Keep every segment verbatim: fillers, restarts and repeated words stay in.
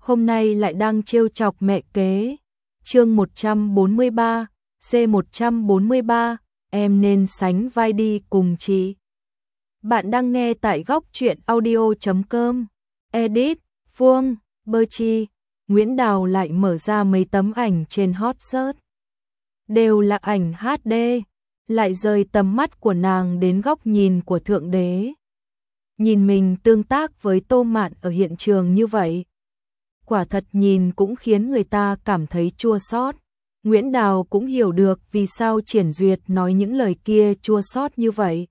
hôm nay lại đang trêu chọc mẹ kế. Chương một trăm bốn mươi ba, C một trăm bốn mươi ba, em nên sánh vai đi cùng chị. Bạn đang nghe tại góc truyện audio chấm com. Edit, Phương, Bơ Chi, Nguyễn Đào lại mở ra mấy tấm ảnh trên hot search. Đều là ảnh hát đê, lại rời tầm mắt của nàng đến góc nhìn của Thượng Đế. Nhìn mình tương tác với Tô Mạn ở hiện trường như vậy, quả thật nhìn cũng khiến người ta cảm thấy chua xót. Nguyễn Đào cũng hiểu được vì sao Triển Duyệt nói những lời kia chua xót như vậy.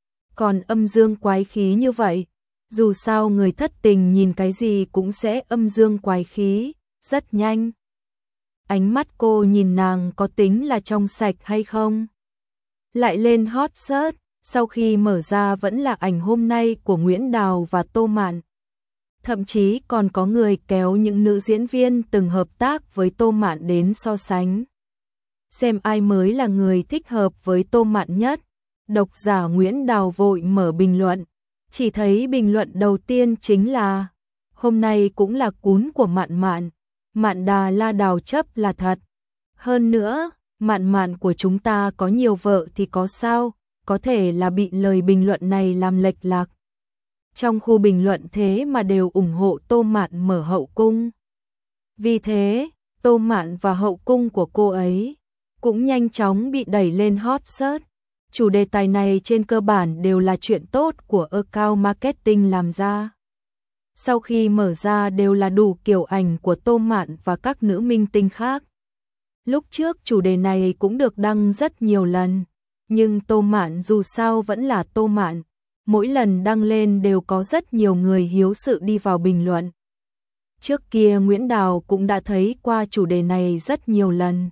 Còn âm dương quái khí như vậy, dù sao người thất tình nhìn cái gì cũng sẽ âm dương quái khí, rất nhanh. Ánh mắt cô nhìn nàng có tính là trong sạch hay không? Lại lên hot search, sau khi mở ra vẫn là ảnh hôm nay của Nguyễn Đào và Tô Mạn. Thậm chí còn có người kéo những nữ diễn viên từng hợp tác với Tô Mạn đến so sánh. Xem ai mới là người thích hợp với Tô Mạn nhất. Độc giả Nguyễn Đào vội mở bình luận. Chỉ thấy bình luận đầu tiên chính là: hôm nay cũng là cún của Mạn Mạn. Mạn đà la đào chấp là thật. Hơn nữa, Mạn Mạn của chúng ta có nhiều vợ thì có sao, có thể là bị lời bình luận này làm lệch lạc. Trong khu bình luận thế mà đều ủng hộ Tô Mạn mở hậu cung. Vì thế, Tô Mạn và hậu cung của cô ấy cũng nhanh chóng bị đẩy lên hot search. Chủ đề tài này trên cơ bản đều là chuyện tốt của account marketing làm ra. Sau khi mở ra đều là đủ kiểu ảnh của Tô Mạn và các nữ minh tinh khác. Lúc trước chủ đề này cũng được đăng rất nhiều lần, nhưng Tô Mạn dù sao vẫn là Tô Mạn. Mỗi lần đăng lên đều có rất nhiều người hiếu sự đi vào bình luận. Trước kia Nguyễn Đào cũng đã thấy qua chủ đề này rất nhiều lần.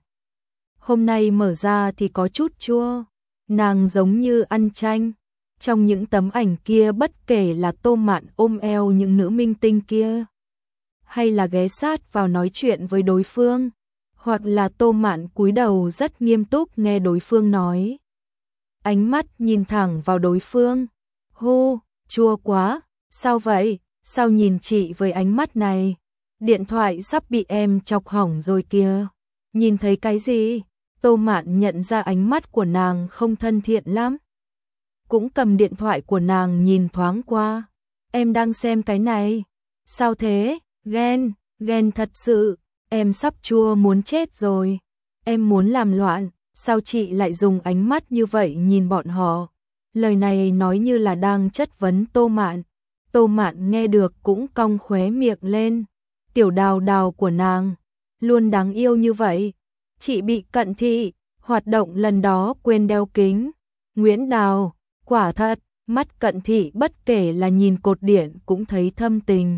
Hôm nay mở ra thì có chút chua. Nàng giống như ăn chanh. Trong những tấm ảnh kia bất kể là Tô Mạn ôm eo những nữ minh tinh kia, hay là ghé sát vào nói chuyện với đối phương, hoặc là Tô Mạn cúi đầu rất nghiêm túc nghe đối phương nói. Ánh mắt nhìn thẳng vào đối phương. Hô, chua quá, sao vậy, sao nhìn chị với ánh mắt này? Điện thoại sắp bị em chọc hỏng rồi kìa. Nhìn thấy cái gì? Tô Mạn nhận ra ánh mắt của nàng không thân thiện lắm. Cũng cầm điện thoại của nàng nhìn thoáng qua. Em đang xem cái này. Sao thế? Ghen, ghen thật sự. Em sắp chua muốn chết rồi. Em muốn làm loạn. Sao chị lại dùng ánh mắt như vậy nhìn bọn họ? Lời này nói như là đang chất vấn Tô Mạn. Tô Mạn nghe được cũng cong khóe miệng lên. Tiểu Đào Đào của nàng luôn đáng yêu như vậy. Chị bị cận thị, hoạt động lần đó quên đeo kính. Nguyễn Đào, quả thật, mắt cận thị bất kể là nhìn cột điện cũng thấy thâm tình.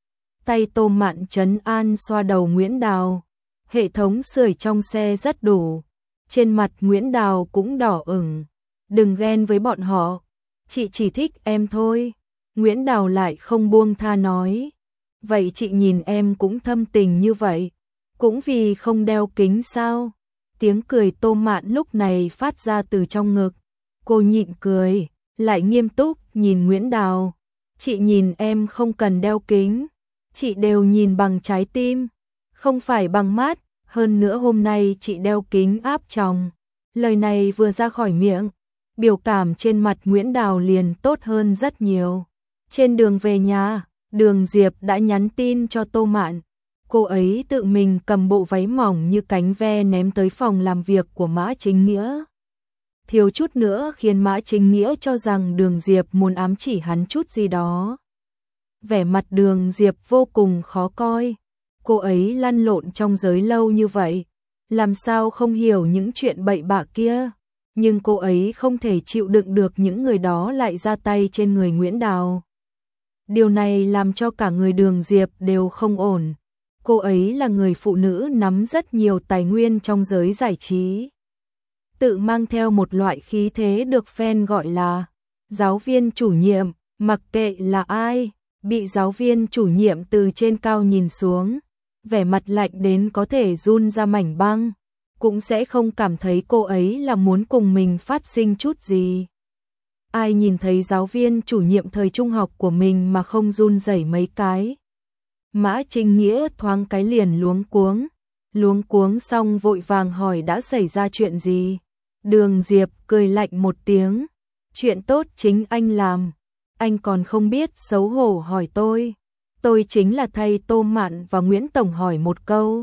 Tay Tô Mạn trấn an xoa đầu Nguyễn Đào. Hệ thống sưởi trong xe rất đủ. Trên mặt Nguyễn Đào cũng đỏ ửng. Đừng ghen với bọn họ, chị chỉ thích em thôi. Nguyễn Đào lại không buông tha nói. Vậy chị nhìn em cũng thâm tình như vậy, cũng vì không đeo kính sao? Tiếng cười Tô Mạn lúc này phát ra từ trong ngực. Cô nhịn cười, lại nghiêm túc nhìn Nguyễn Đào. Chị nhìn em không cần đeo kính, chị đều nhìn bằng trái tim, không phải bằng mắt. Hơn nữa hôm nay chị đeo kính áp tròng. Lời này vừa ra khỏi miệng, biểu cảm trên mặt Nguyễn Đào liền tốt hơn rất nhiều. Trên đường về nhà, Đường Diệp đã nhắn tin cho Tô Mạn. Cô ấy tự mình cầm bộ váy mỏng như cánh ve ném tới phòng làm việc của Mã Chính Nghĩa. Thiếu chút nữa khiến Mã Chính Nghĩa cho rằng Đường Diệp muốn ám chỉ hắn chút gì đó. Vẻ mặt Đường Diệp vô cùng khó coi. Cô ấy lăn lộn trong giới lâu như vậy, làm sao không hiểu những chuyện bậy bạ kia. Nhưng cô ấy không thể chịu đựng được những người đó lại ra tay trên người Nguyễn Đào. Điều này làm cho cả người Đường Diệp đều không ổn. Cô ấy là người phụ nữ nắm rất nhiều tài nguyên trong giới giải trí. Tự mang theo một loại khí thế được fan gọi là giáo viên chủ nhiệm, mặc kệ là ai, bị giáo viên chủ nhiệm từ trên cao nhìn xuống, vẻ mặt lạnh đến có thể run ra mảnh băng, cũng sẽ không cảm thấy cô ấy là muốn cùng mình phát sinh chút gì. Ai nhìn thấy giáo viên chủ nhiệm thời trung học của mình mà không run rẩy mấy cái. Mã Chính Nghĩa thoáng cái liền luống cuống. Luống cuống xong vội vàng hỏi đã xảy ra chuyện gì. Đường Diệp cười lạnh một tiếng. Chuyện tốt chính anh làm. Anh còn không biết xấu hổ hỏi tôi. Tôi chính là thay Tô Mạn và Nguyễn Tổng hỏi một câu.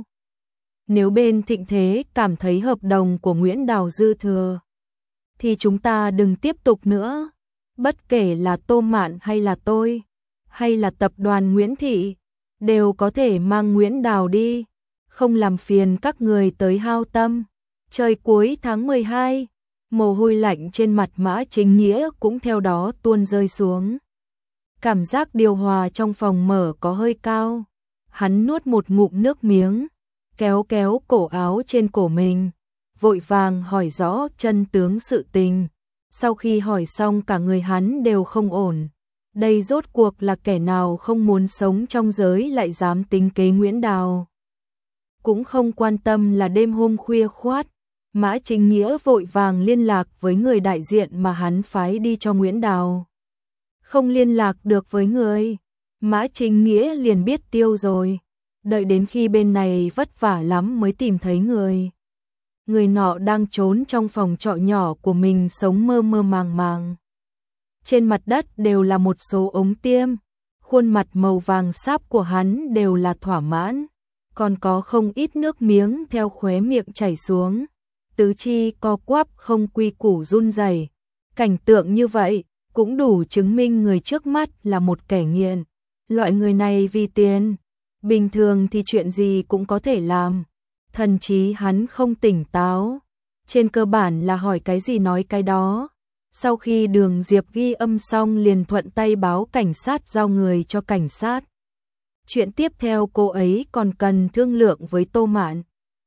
Nếu bên Thịnh Thế cảm thấy hợp đồng của Nguyễn Đào dư thừa, thì chúng ta đừng tiếp tục nữa. Bất kể là Tô Mạn hay là tôi, hay là tập đoàn Nguyễn Thị, đều có thể mang Nguyễn Đào đi, không làm phiền các người tới hao tâm. Trời cuối tháng mười hai, mồ hôi lạnh trên mặt Mã Chính Nghĩa cũng theo đó tuôn rơi xuống. Cảm giác điều hòa trong phòng mở có hơi cao. Hắn nuốt một ngụm nước miếng, kéo kéo cổ áo trên cổ mình, vội vàng hỏi rõ chân tướng sự tình. Sau khi hỏi xong cả người hắn đều không ổn. Đây rốt cuộc là kẻ nào không muốn sống trong giới lại dám tính kế Nguyễn Đào. Cũng không quan tâm là đêm hôm khuya khoát, Mã Chính Nghĩa vội vàng liên lạc với người đại diện mà hắn phái đi cho Nguyễn Đào. Không liên lạc được với người, Mã Chính Nghĩa liền biết tiêu rồi. Đợi đến khi bên này vất vả lắm mới tìm thấy người. Người nọ đang trốn trong phòng trọ nhỏ của mình sống mơ mơ màng màng. Trên mặt đất đều là một số ống tiêm, khuôn mặt màu vàng sáp của hắn đều là thỏa mãn, còn có không ít nước miếng theo khóe miệng chảy xuống, tứ chi co quắp không quy củ run rẩy. Cảnh tượng như vậy cũng đủ chứng minh người trước mắt là một kẻ nghiện. Loại người này vì tiền, bình thường thì chuyện gì cũng có thể làm. Thần trí hắn không tỉnh táo, trên cơ bản là hỏi cái gì nói cái đó. Sau khi Đường Diệp ghi âm xong liền thuận tay báo cảnh sát giao người cho cảnh sát. Chuyện tiếp theo cô ấy còn cần thương lượng với Tô Mạn.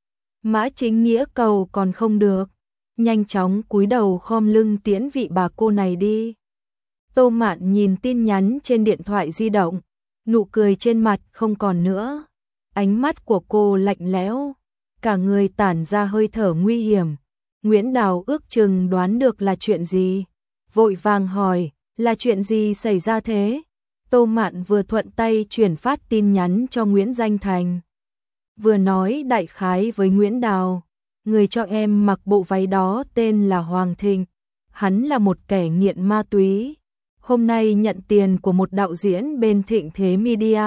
Mã Chính Nghĩa cầu còn không được, nhanh chóng cúi đầu khom lưng tiễn vị bà cô này đi. Tô Mạn nhìn tin nhắn trên điện thoại di động, nụ cười trên mặt không còn nữa. Ánh mắt của cô lạnh lẽo, cả người tản ra hơi thở nguy hiểm. Nguyễn Đào ước chừng đoán được là chuyện gì, vội vàng hỏi, là chuyện gì xảy ra thế? Tô Mạn vừa thuận tay chuyển phát tin nhắn cho Nguyễn Danh Thành, vừa nói đại khái với Nguyễn Đào, người cho em mặc bộ váy đó tên là Hoàng Thịnh, hắn là một kẻ nghiện ma túy, hôm nay nhận tiền của một đạo diễn bên Thịnh Thế Media.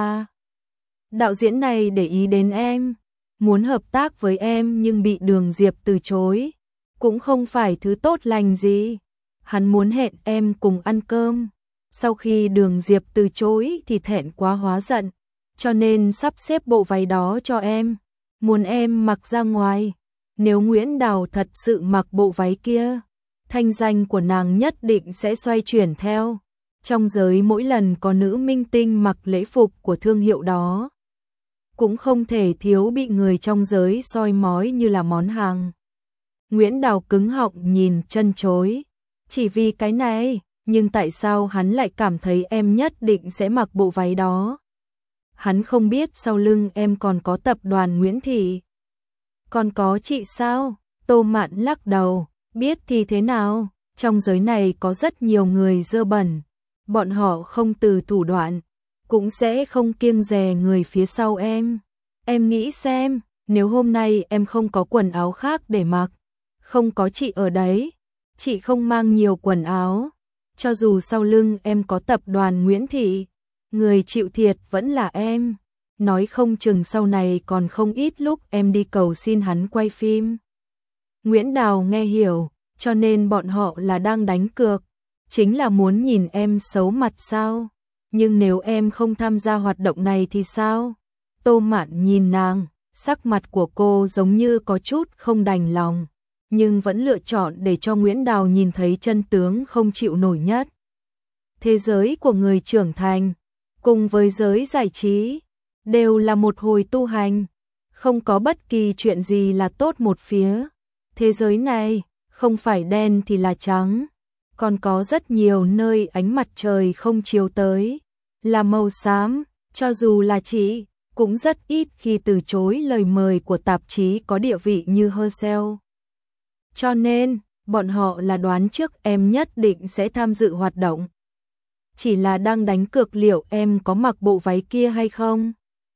Đạo diễn này để ý đến em, muốn hợp tác với em nhưng bị Đường Diệp từ chối, cũng không phải thứ tốt lành gì. Hắn muốn hẹn em cùng ăn cơm, sau khi Đường Diệp từ chối thì thẹn quá hóa giận, cho nên sắp xếp bộ váy đó cho em, muốn em mặc ra ngoài. Nếu Nguyễn Đào thật sự mặc bộ váy kia, thanh danh của nàng nhất định sẽ xoay chuyển theo. Trong giới mỗi lần có nữ minh tinh mặc lễ phục của thương hiệu đó, cũng không thể thiếu bị người trong giới soi mói như là món hàng. Nguyễn Đào cứng họng nhìn chân chối, chỉ vì cái này, nhưng tại sao hắn lại cảm thấy em nhất định sẽ mặc bộ váy đó? Hắn không biết sau lưng em còn có tập đoàn Nguyễn Thị. Còn có chị sao? Tô Mạn lắc đầu, biết thì thế nào, trong giới này có rất nhiều người dơ bẩn, bọn họ không từ thủ đoạn, cũng sẽ không kiêng dè người phía sau em. Em nghĩ xem, nếu hôm nay em không có quần áo khác để mặc, không có chị ở đấy, chị không mang nhiều quần áo, cho dù sau lưng em có tập đoàn Nguyễn Thị, người chịu thiệt vẫn là em. Nói không chừng sau này còn không ít lúc em đi cầu xin hắn quay phim. Nguyễn Đào nghe hiểu, cho nên bọn họ là đang đánh cược, chính là muốn nhìn em xấu mặt sao? Nhưng nếu em không tham gia hoạt động này thì sao? Tô Mạn nhìn nàng, sắc mặt của cô giống như có chút không đành lòng, nhưng vẫn lựa chọn để cho Nguyễn Đào nhìn thấy chân tướng không chịu nổi nhất. Thế giới của người trưởng thành, cùng với giới giải trí, đều là một hồi tu hành, không có bất kỳ chuyện gì là tốt một phía. Thế giới này, không phải đen thì là trắng, còn có rất nhiều nơi ánh mặt trời không chiếu tới, là màu xám, cho dù là chị, cũng rất ít khi từ chối lời mời của tạp chí có địa vị như Herschel. Cho nên, bọn họ là đoán trước em nhất định sẽ tham dự hoạt động. Chỉ là đang đánh cược liệu em có mặc bộ váy kia hay không.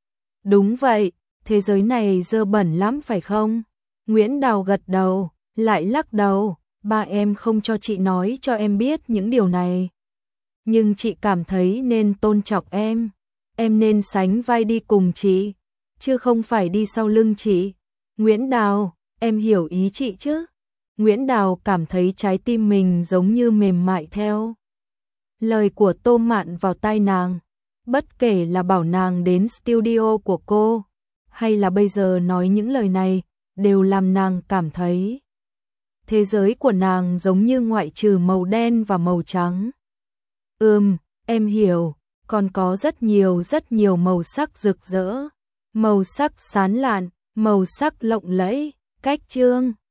Đúng vậy, thế giới này dơ bẩn lắm phải không? Nguyễn Đào gật đầu, lại lắc đầu, ba em không cho chị nói cho em biết những điều này. Nhưng chị cảm thấy nên tôn trọng em, em nên sánh vai đi cùng chị, chứ không phải đi sau lưng chị. Nguyễn Đào, em hiểu ý chị chứ? Nguyễn Đào cảm thấy trái tim mình giống như mềm mại theo lời của Tô Mạn vào tai nàng. Bất kể là bảo nàng đến studio của cô, hay là bây giờ nói những lời này, đều làm nàng cảm thấy thế giới của nàng giống như ngoại trừ màu đen và màu trắng. Ừm, em hiểu, còn có rất nhiều rất nhiều màu sắc rực rỡ, màu sắc sáng lạn, màu sắc lộng lẫy, cách chương.